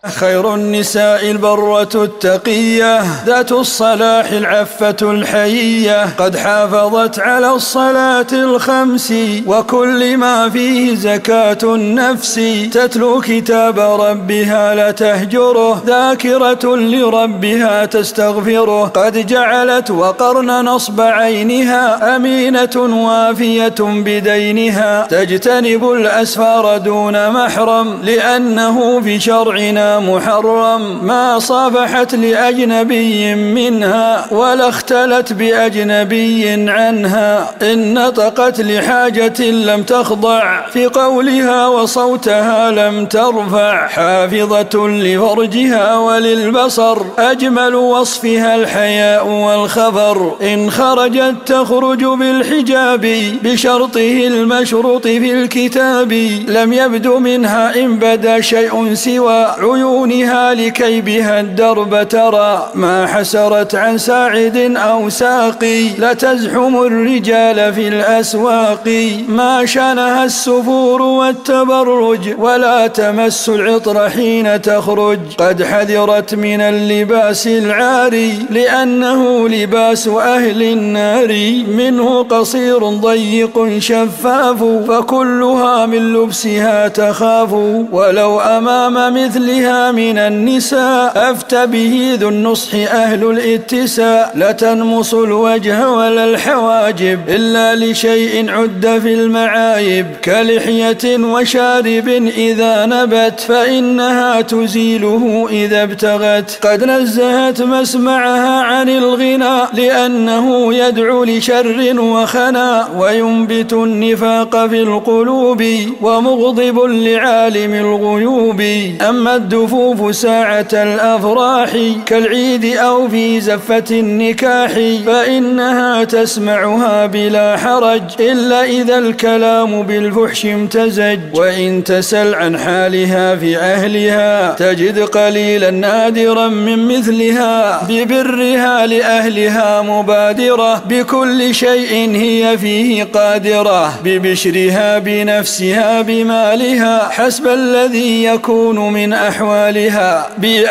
خير النساء البرة التقية ذات الصلاح العفة الحيية، قد حافظت على الصلاة الخمس وكل ما فيه زكاة النفس، تتلو كتاب ربها لا تهجره، ذاكرة لربها تستغفره، قد جعلت وقرن نصب عينها، أمينة وافية بدينها، تجتنب الأسفار دون محرم لأنه في شرعنا محرم، ما صافحت لأجنبي منها ولا اختلت بأجنبي عنها، إن نطقت لحاجة لم تخضع في قولها وصوتها لم ترفع، حافظة لفرجها وللبصر، أجمل وصفها الحياء والخفر، إن خرجت تخرج بالحجاب بشرطه المشروط في الكتاب، لم يبد منها إن بدا شيء سوى عيونها لكي بها الدرب ترى، ما حسرت عن ساعد أو ساقي لتزحم الرجال في الأسواق، ما شانها السفور والتبرج ولا تمس العطر حين تخرج، قد حذرت من اللباس العاري لأنه لباس أهل النار، منه قصير ضيق شفاف فكلها من لبسها تخاف، ولو أمام مثلها من النساء أفتى به ذو النصح أهل الاتساء، لا تنمص الوجه ولا الحواجب إلا لشيء عد في المعايب، كلحية وشارب إذا نبت فإنها تزيله إذا ابتغت، قد نزهت مسمعها عن الغنى لأنه يدعو لشر وخنا، وينبت النفاق في القلوب ومغضب لعالم الغيوب، أما الدفوف ساعة الأفراح كالعيد أو في زفة النكاح فإنها تسمعها بلا حرج إلا إذا الكلام بالفحش امتزج، وإن تسل عن حالها في أهلها تجد قليلا نادرا من مثلها، ببرها لأهلها مبادرة بكل شيء هي فيه قادرة، ببشرها بنفسها بمالها حسب الذي يكون من أحوالها،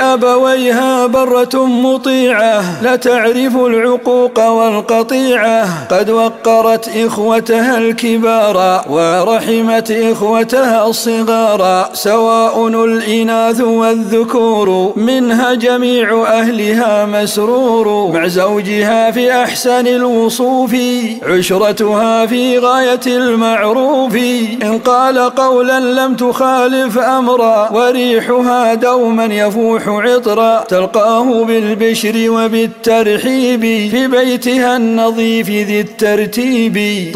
بأبويها برة مطيعة لا تعرف العقوق والقطيعة، قد وقرت إخوتها الكبار ورحمت إخوتها الصغار، سواء الإناث والذكور منها جميع أهلها مسرور، مع زوجها في أحسن الوصوف عشرتها في غاية المعروف، إن قال قولا لم تخالف أمرا وريحها دوما يفوح عطرا، تلقاه بالبشر وبالترحيب في بيتها النظيف ذي الترتيب،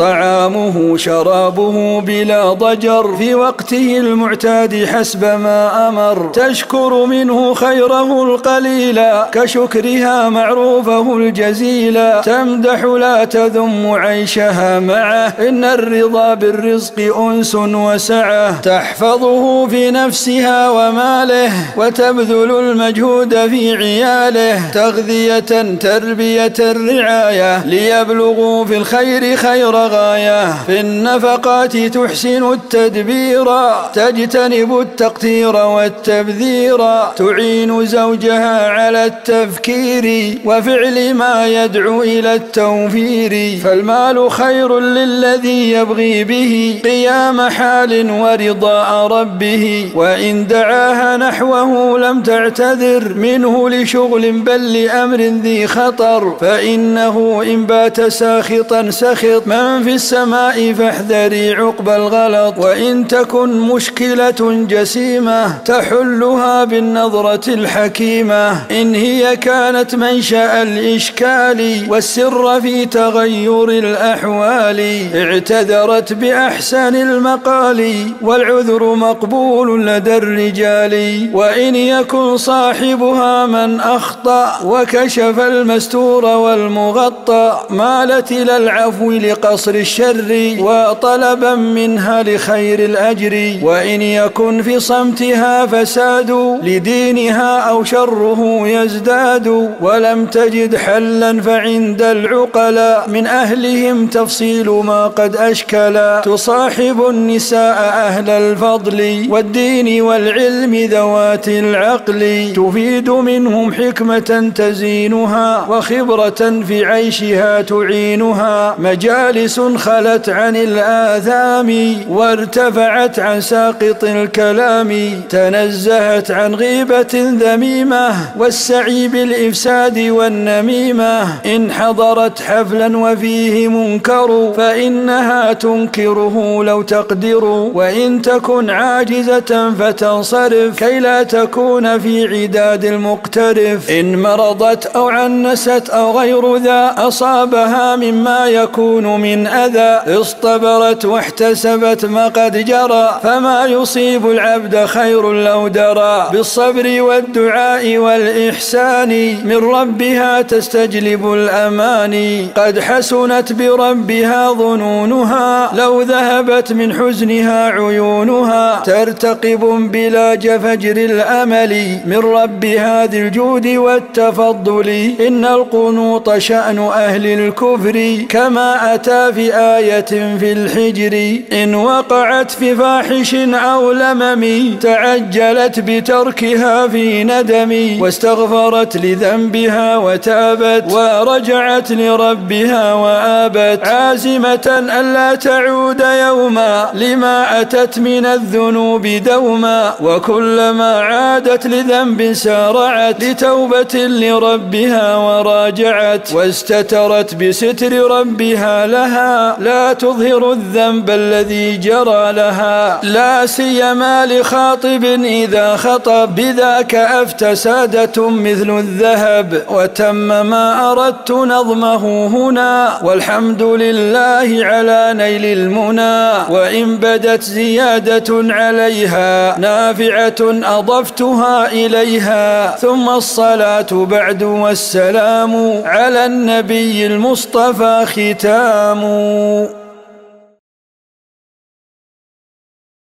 طعامه شرابه بلا ضجر في وقته المعتاد حسب ما أمر، تشكر منه خيره القليل كشكرها معروفه الجزيل، تمدح لا تذم عيشها معه إن الرضا بالرزق أنس وسعة، تحفظه في نفسها وماله وتبذل المجهود في عياله، تغذية تربية الرعاية ليبلغوا في الخير خير غاية، في النفقات تحسن التدبير تجتنب التقتير والتبذير، تعين زوجها على التفكير وفعل ما يدعو إلى التوفير، فالمال خير للذي يبغي به قيام حال ورضاء ربه، وإن دعاها نحوه لم تعتذر منه لشغل بل لأمر ذي خطر، فإنه إن بات ساخطا سخط من في السماء فاحذري عقب الغلط، وإن تكن مشكلة جسيمة تحلها بالنظرة الحكيمة، إن هي كانت منشأ الإشكال والسر في تغير الأحوال، اعتذرت بأحسن المقال والعذر مقبول لدى الرجال، وإن يكن صاحبها من أخطأ وكشف المستور والمغطى مالت إلى العفو لقصر الشر وطلبا منها لخير الأجر، وإن يكن في صمتها فساد لدينها أو شره يزداد، ولم تجد حلا فعند العقلاء من أهلهم تفصيل ما قد أشكلا، تصاحب النساء أهل الفضل والدين والعلم ذوي ذوات العقل، تفيد منهم حكمة تزينها وخبرة في عيشها تعينها، مجالس خلت عن الآثام وارتفعت عن ساقط الكلام، تنزهت عن غيبة ذميمة والسعي بالإفساد والنميمة، إن حضرت حفلا وفيه منكر فإنها تنكره لو تقدر، وإن تكن عاجزة فتنصرف كي لا تكون في عداد المقترف، إن مرضت أو عنست أو غير ذا أصابها مما يكون من أذى، اصطبرت واحتسبت ما قد جرى، فما يصيب العبد خير لو درى، بالصبر والدعاء والإحسان من ربها تستجلب الأماني، قد حسنت بربها ظنونها لو ذهبت من حزنها عيونها، ترتقب بلاج فجر الأمل من ربها ذي الجود والتفضل، إن القنوط شأن أهل الكفر كما أتى في آية في الحجر، إن وقعت في فاحش أو لمم تعجلت بتركها في ندم، واستغفرت لذنبها وتابت ورجعت لربها وآبت، عازمة ألا تعود يوما لما أتت من الذنوب دوما، وكلما عادت لذنب سارعت لتوبة لربها وراجعت، واستترت بستر ربها لها لا تظهر الذنب الذي جرى لها، لا سيما لخاطب إذا خطب بذاك أفتى سادة مثل الذهب، وتم ما أردت نظمه هنا والحمد لله على نيل المنى، وإن بدت زيادة عليها نافعة أضفتها إليها، ثم الصلاة بعد والسلام على النبي المصطفى ختام.